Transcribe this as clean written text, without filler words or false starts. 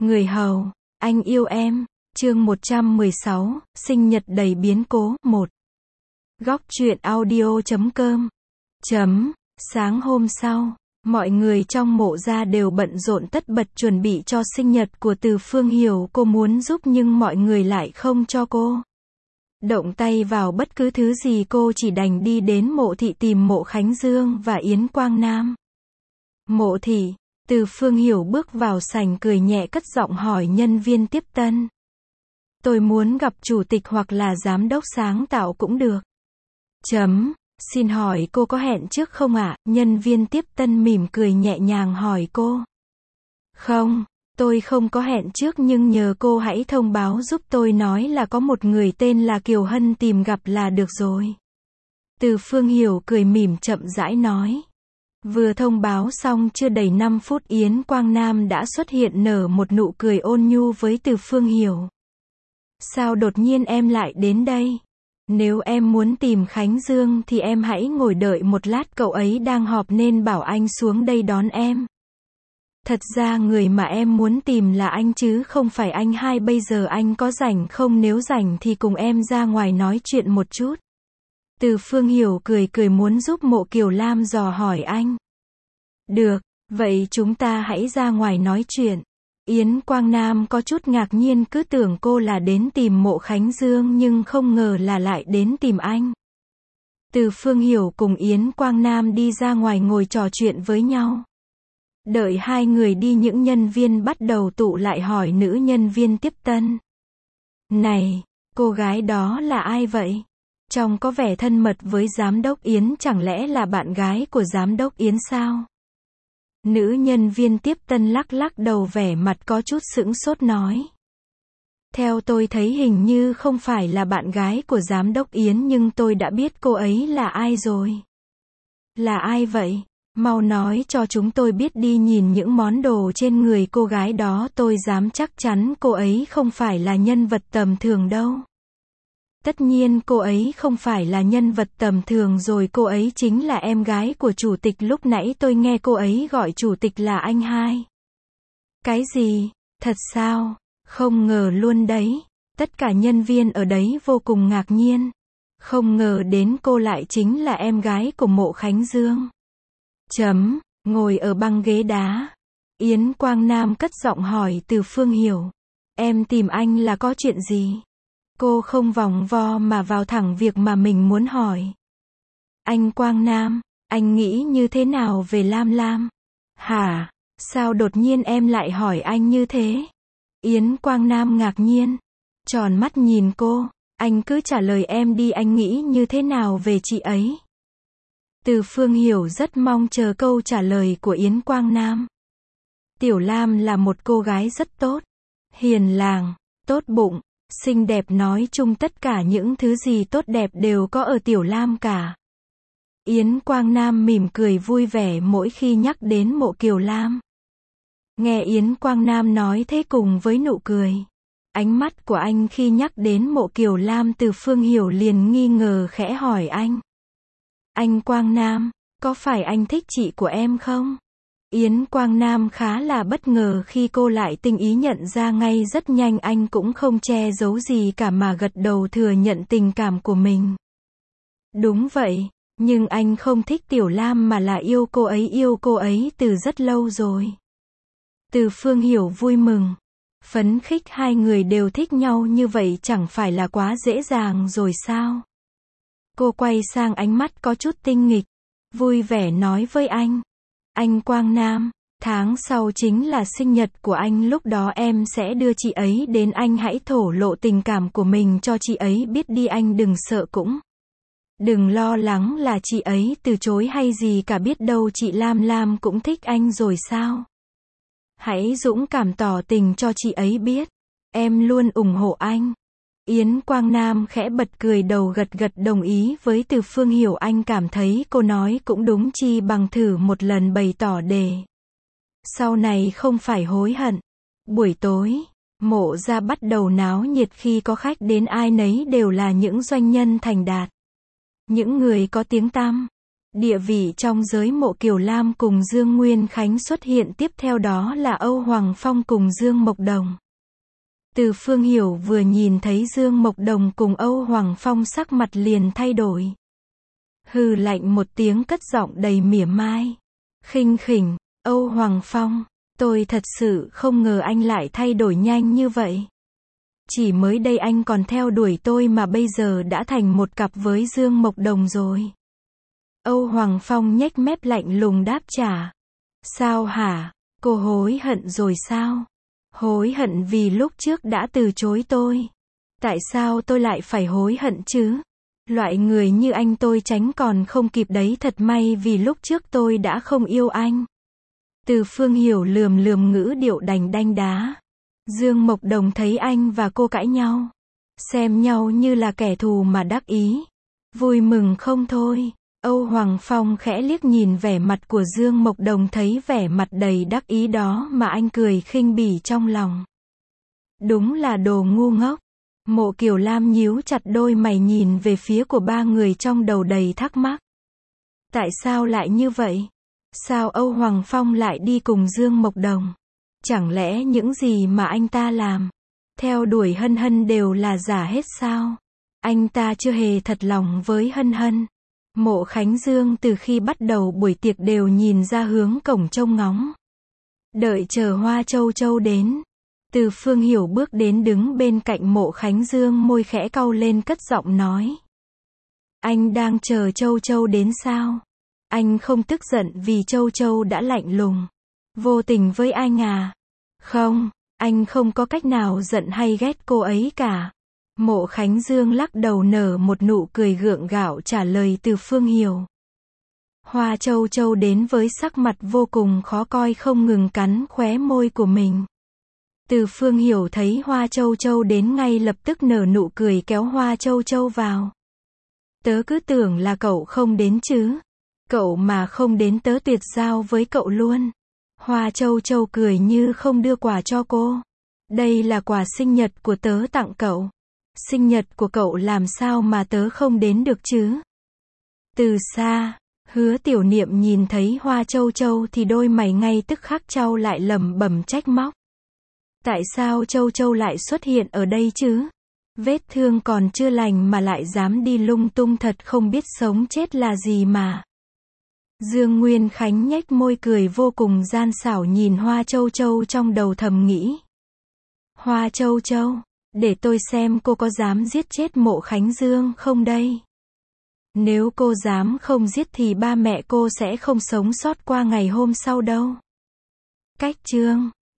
Người hầu, anh yêu em. Chương 116, sinh nhật đầy biến cố, 1. Góc truyện audio.com. Sáng hôm sau, mọi người trong mộ gia đều bận rộn tất bật chuẩn bị cho sinh nhật của Từ Phương Hiểu. Cô muốn giúp nhưng mọi người lại không cho cô động tay vào bất cứ thứ gì. Cô chỉ đành đi đến mộ thị tìm Mộ Khánh Dương và Yến Quang Nam. Mộ thị, Từ Phương Hiểu bước vào sảnh cười nhẹ cất giọng hỏi nhân viên tiếp tân. Tôi muốn gặp chủ tịch hoặc là giám đốc sáng tạo cũng được. Xin hỏi cô có hẹn trước không ạ? Nhân viên tiếp tân mỉm cười nhẹ nhàng hỏi cô. Không, tôi không có hẹn trước nhưng nhờ cô hãy thông báo giúp tôi nói là có một người tên là Kiều Hân tìm gặp là được rồi. Từ Phương Hiểu cười mỉm chậm rãi nói. Vừa thông báo xong chưa đầy 5 phút Yến Quang Nam đã xuất hiện nở một nụ cười ôn nhu với Từ Phương Hiểu. Sao đột nhiên em lại đến đây? Nếu em muốn tìm Khánh Dương thì em hãy ngồi đợi một lát, cậu ấy đang họp nên bảo anh xuống đây đón em. Thật ra người mà em muốn tìm là anh chứ không phải anh hai. Bây giờ anh có rảnh không? Nếu rảnh thì cùng em ra ngoài nói chuyện một chút. Từ Phương Hiểu cười muốn giúp Mộ Kiều Lam dò hỏi anh. Được, vậy chúng ta hãy ra ngoài nói chuyện. Yến Quang Nam có chút ngạc nhiên, cứ tưởng cô là đến tìm Mộ Khánh Dương nhưng không ngờ là lại đến tìm anh. Từ Phương Hiểu cùng Yến Quang Nam đi ra ngoài ngồi trò chuyện với nhau. Đợi hai người đi những nhân viên bắt đầu tụ lại hỏi nữ nhân viên tiếp tân. Này, cô gái đó là ai vậy? Trông có vẻ thân mật với giám đốc Yến, chẳng lẽ là bạn gái của giám đốc Yến sao? Nữ nhân viên tiếp tân lắc đầu, vẻ mặt có chút sững sốt nói. Theo tôi thấy hình như không phải là bạn gái của giám đốc Yến nhưng tôi đã biết cô ấy là ai rồi. Là ai vậy? Mau nói cho chúng tôi biết đi, nhìn những món đồ trên người cô gái đó tôi dám chắc chắn cô ấy không phải là nhân vật tầm thường đâu. Tất nhiên cô ấy không phải là nhân vật tầm thường rồi, cô ấy chính là em gái của chủ tịch. Lúc nãy tôi nghe cô ấy gọi chủ tịch là anh hai. Cái gì? Thật sao? Không ngờ luôn đấy. Tất cả nhân viên ở đấy vô cùng ngạc nhiên. Không ngờ đến cô lại chính là em gái của Mộ Khánh Dương. Ngồi ở băng ghế đá. Yến Quang Nam cất giọng hỏi Từ Phương Hiểu. Em tìm anh là có chuyện gì? Cô không vòng vo mà vào thẳng việc mà mình muốn hỏi. Anh Quang Nam, anh nghĩ như thế nào về Lam Lam? Hả? Sao đột nhiên em lại hỏi anh như thế? Yến Quang Nam ngạc nhiên, tròn mắt nhìn cô. Anh cứ trả lời em đi, anh nghĩ như thế nào về chị ấy? Từ Phương Hiểu rất mong chờ câu trả lời của Yến Quang Nam. Tiểu Lam là một cô gái rất tốt, hiền lành, tốt bụng, xinh đẹp, nói chung tất cả những thứ gì tốt đẹp đều có ở Tiểu Lam cả. Yến Quang Nam mỉm cười vui vẻ mỗi khi nhắc đến Mộ Kiều Lam. Nghe Yến Quang Nam nói thế cùng với nụ cười, ánh mắt của anh khi nhắc đến Mộ Kiều Lam, Từ Phương Hiểu liền nghi ngờ khẽ hỏi anh. Anh Quang Nam, có phải anh thích chị của em không? Yến Quang Nam khá là bất ngờ khi cô lại tinh ý nhận ra ngay rất nhanh. Anh cũng không che giấu gì cả mà gật đầu thừa nhận tình cảm của mình. Đúng vậy, nhưng anh không thích Tiểu Lam mà là yêu cô ấy từ rất lâu rồi. Từ Phương Hiểu vui mừng, phấn khích, hai người đều thích nhau như vậy chẳng phải là quá dễ dàng rồi sao? Cô quay sang, ánh mắt có chút tinh nghịch, vui vẻ nói với anh. Anh Quang Nam, tháng sau chính là sinh nhật của anh, lúc đó em sẽ đưa chị ấy đến, anh hãy thổ lộ tình cảm của mình cho chị ấy biết đi, anh đừng sợ cũng đừng lo lắng là chị ấy từ chối hay gì cả, biết đâu chị Lam Lam cũng thích anh rồi sao? Hãy dũng cảm tỏ tình cho chị ấy biết, em luôn ủng hộ anh. Yến Quang Nam khẽ bật cười đầu gật đồng ý với Từ Phương Hiểu. Anh cảm thấy cô nói cũng đúng, chi bằng thử một lần bày tỏ để sau này không phải hối hận. Buổi tối, Mộ gia bắt đầu náo nhiệt khi có khách đến, ai nấy đều là những doanh nhân thành đạt, những người có tiếng tăm. Địa vị trong giới Mộ Kiều Lam cùng Dương Nguyên Khánh xuất hiện tiếp theo đó là Âu Hoàng Phong cùng Dương Mộc Đồng. Từ Phương Hiểu vừa nhìn thấy Dương Mộc Đồng cùng Âu Hoàng Phong sắc mặt liền thay đổi. Hừ lạnh một tiếng cất giọng đầy mỉa mai. Khinh khỉnh, Âu Hoàng Phong, tôi thật sự không ngờ anh lại thay đổi nhanh như vậy. Chỉ mới đây anh còn theo đuổi tôi mà bây giờ đã thành một cặp với Dương Mộc Đồng rồi. Âu Hoàng Phong nhếch mép lạnh lùng đáp trả. Sao hả? Cô hối hận rồi sao? Hối hận vì lúc trước đã từ chối tôi. Tại sao tôi lại phải hối hận chứ? Loại người như anh tôi tránh còn không kịp đấy, thật may vì lúc trước tôi đã không yêu anh. Từ Phương Hiểu lườm lườm ngữ điệu đành đanh đá. Dương Mộc Đồng thấy anh và cô cãi nhau, xem nhau như là kẻ thù mà đắc ý, vui mừng không thôi. Âu Hoàng Phong khẽ liếc nhìn vẻ mặt của Dương Mộc Đồng, thấy vẻ mặt đầy đắc ý đó mà anh cười khinh bỉ trong lòng. Đúng là đồ ngu ngốc. Mộ Kiều Lam nhíu chặt đôi mày nhìn về phía của ba người trong đầu đầy thắc mắc. Tại sao lại như vậy? Sao Âu Hoàng Phong lại đi cùng Dương Mộc Đồng? Chẳng lẽ những gì mà anh ta làm, theo đuổi Hân Hân đều là giả hết sao? Anh ta chưa hề thật lòng với Hân Hân. Mộ Khánh Dương từ khi bắt đầu buổi tiệc đều nhìn ra hướng cổng trông ngóng. Đợi chờ Hoa Châu Châu đến. Từ Phương Hiểu bước đến đứng bên cạnh Mộ Khánh Dương, môi khẽ cau lên cất giọng nói. Anh đang chờ Châu Châu đến sao? Anh không tức giận vì Châu Châu đã lạnh lùng, vô tình với anh à? Không, anh không có cách nào giận hay ghét cô ấy cả. Mộ Khánh Dương lắc đầu nở một nụ cười gượng gạo trả lời Từ Phương Hiểu. Hoa Châu Châu đến với sắc mặt vô cùng khó coi, không ngừng cắn khóe môi của mình. Từ Phương Hiểu thấy Hoa Châu Châu đến ngay lập tức nở nụ cười kéo Hoa Châu Châu vào. Tớ cứ tưởng là cậu không đến chứ. Cậu mà không đến tớ tuyệt giao với cậu luôn. Hoa Châu Châu cười như không đưa quà cho cô. Đây là quà sinh nhật của tớ tặng cậu. Sinh nhật của cậu làm sao mà tớ không đến được chứ? Từ xa, Hứa Tiểu Niệm nhìn thấy Hoa Châu Châu thì đôi mày ngay tức khắc chau lại, lẩm bẩm trách móc. Tại sao Châu Châu lại xuất hiện ở đây chứ? Vết thương còn chưa lành mà lại dám đi lung tung, thật không biết sống chết là gì mà. Dương Nguyên Khánh nhếch môi cười vô cùng gian xảo nhìn Hoa Châu Châu, trong đầu thầm nghĩ. Hoa Châu Châu, để tôi xem cô có dám giết chết Mộ Khánh Dương không đây. Nếu cô dám không giết thì ba mẹ cô sẽ không sống sót qua ngày hôm sau đâu. Cách chương